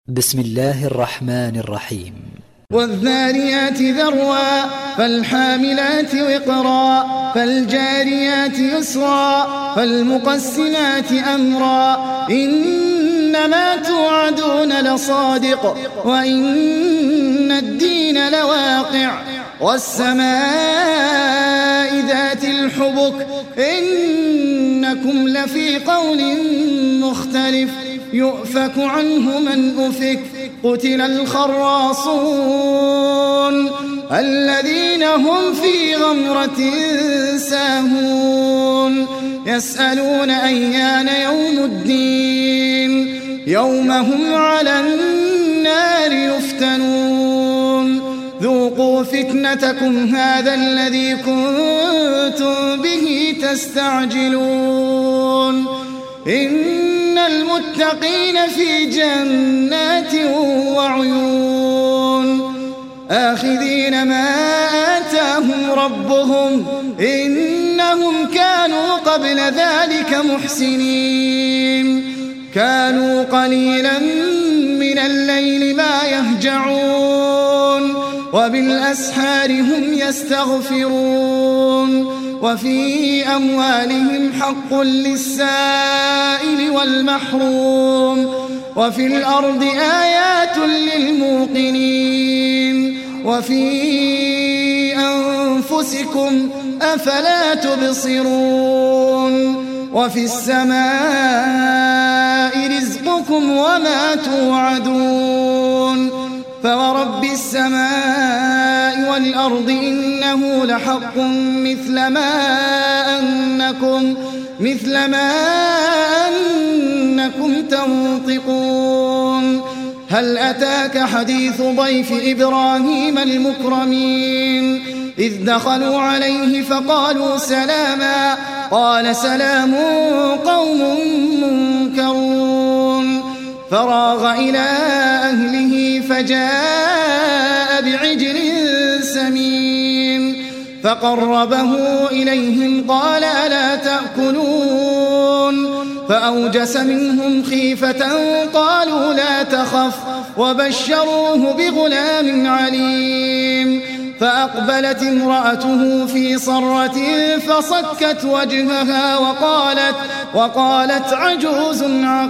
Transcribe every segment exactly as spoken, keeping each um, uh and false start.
بسم الله الرحمن الرحيم. والذاريات ذروا فالحاملات وقرا فالجاريات يسرا فالمقسمات أمرا إنما توعدون لصادق وإن الدين لواقع والسماء ذات الحبك إنكم لفي قول مختلف يؤفك عنه من أفك قتل الخراصون الذين هم في غمرة ساهون يسألون أيان يوم الدين يوم هم على النار يفتنون ذوقوا فتنتكم هذا الذي كنتم به تستعجلون إن المتقين في جنات وعيون آخذين ما آتاهم ربهم إنهم كانوا قبل ذلك محسنين كانوا قليلا من الليل ما يهجعون وبالأسحار هم يستغفرون وفي أموالهم حق للسائل والمحروم وفي الأرض آيات للموقنين وفي أنفسكم أفلا تبصرون وفي السماء رزقكم وما توعدون فورب السماء والأرض إنه لحق مثل ما أنكم مثل ما أنكم تنطقون هل أتاك حديث ضيف إبراهيم المكرمين إذ دخلوا عليه فقالوا سلاما قال سلام قوم منكرون فراغ إلى أهله فجاء بعجل سمين فقربه إليهم قال ألا تأكلون فأوجس منهم خيفة قالوا لا تخف وبشروه بغلام عليم فأقبلت امرأته في صرة فصكت وجهها وقالت, وقالت عجوز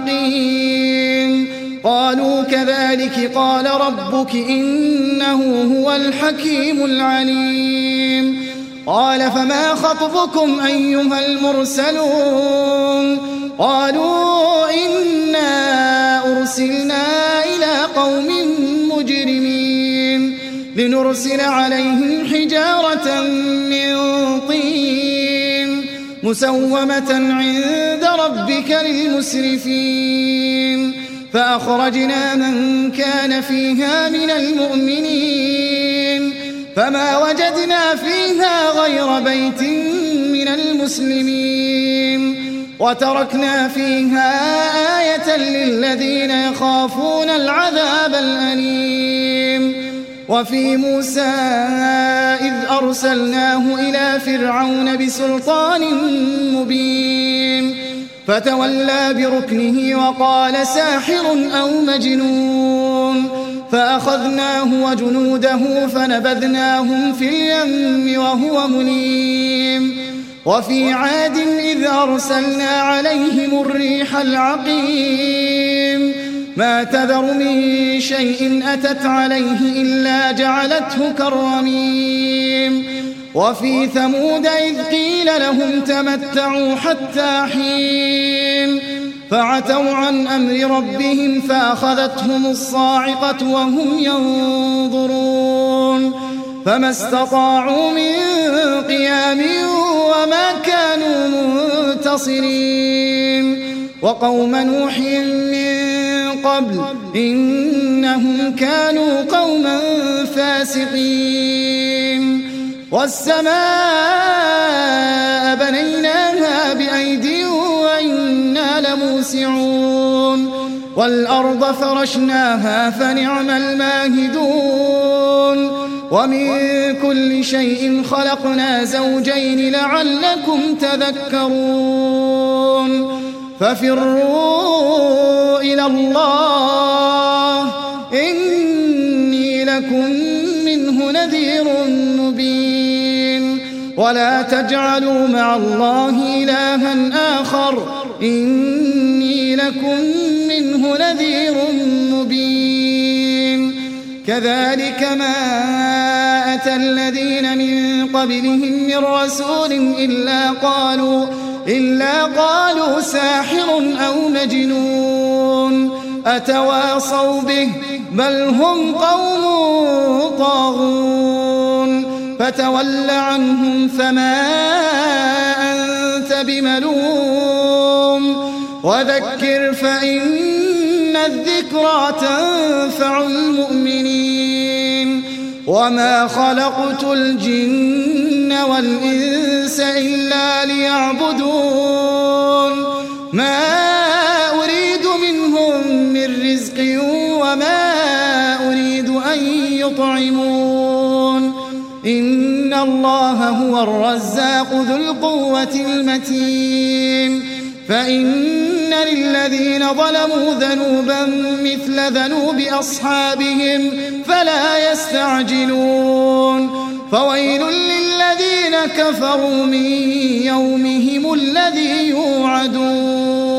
عقيم قالوا كذلك قال ربك إنه هو الحكيم العليم قال فما خطبكم أيها المرسلون قالوا إنا أرسلنا إلى قوم مجرمين لنرسل عليهم حجارة من طين مسومة عند ربك للمسرفين فأخرجنا من كان فيها من المؤمنين فما وجدنا فيها غير بيت من المسلمين وتركنا فيها آية للذين يخافون العذاب الأليم وفي موسى إذ أرسلناه إلى فرعون بسلطان مبين فتولى بركنه وقال ساحر أو مجنون فأخذناه وجنوده فنبذناهم في اليم وهو مليم وفي عاد إذ أرسلنا عليهم الريح العقيم ما تذر من شيء أتت عليه إلا جعلته كالرميم وفي ثمود إذ قيل لهم تمتعوا حتى حين فعتوا عن أمر ربهم فأخذتهم الصاعقة وهم ينظرون فما استطاعوا من قيام وما كانوا منتصرين وقوم نوح من قبل إنهم كانوا قوما فاسقين والسماء بنيناها بأيدي وإنا لموسعون والأرض فرشناها فنعم الماهدون ومن كل شيء خلقنا زوجين لعلكم تذكرون ففروا إلى الله لكم منه نذير مبين ولا تجعلوا مع الله إلها آخر إني لكم منه نذير مبين كذلك ما أتى الذين من قبلهم من رسول إلا قالوا إلا قالوا ساحر أو مجنون أتواصوا به بل هم قوم طاغون فتول عنهم فما أنت بملوم وذكر فإن الذكرى تنفع المؤمنين وما خلقت الجن والإنس إلا ليعبدون ما أريد منهم من رزق وما أريد أن يطعمون إن الله هو الرزاق ذو القوة المتين فإن للذين ظلموا ذنوبا مثل ذنوب أصحابهم فلا يستعجلون فويل للذين كفروا من يومهم الذي يوعدون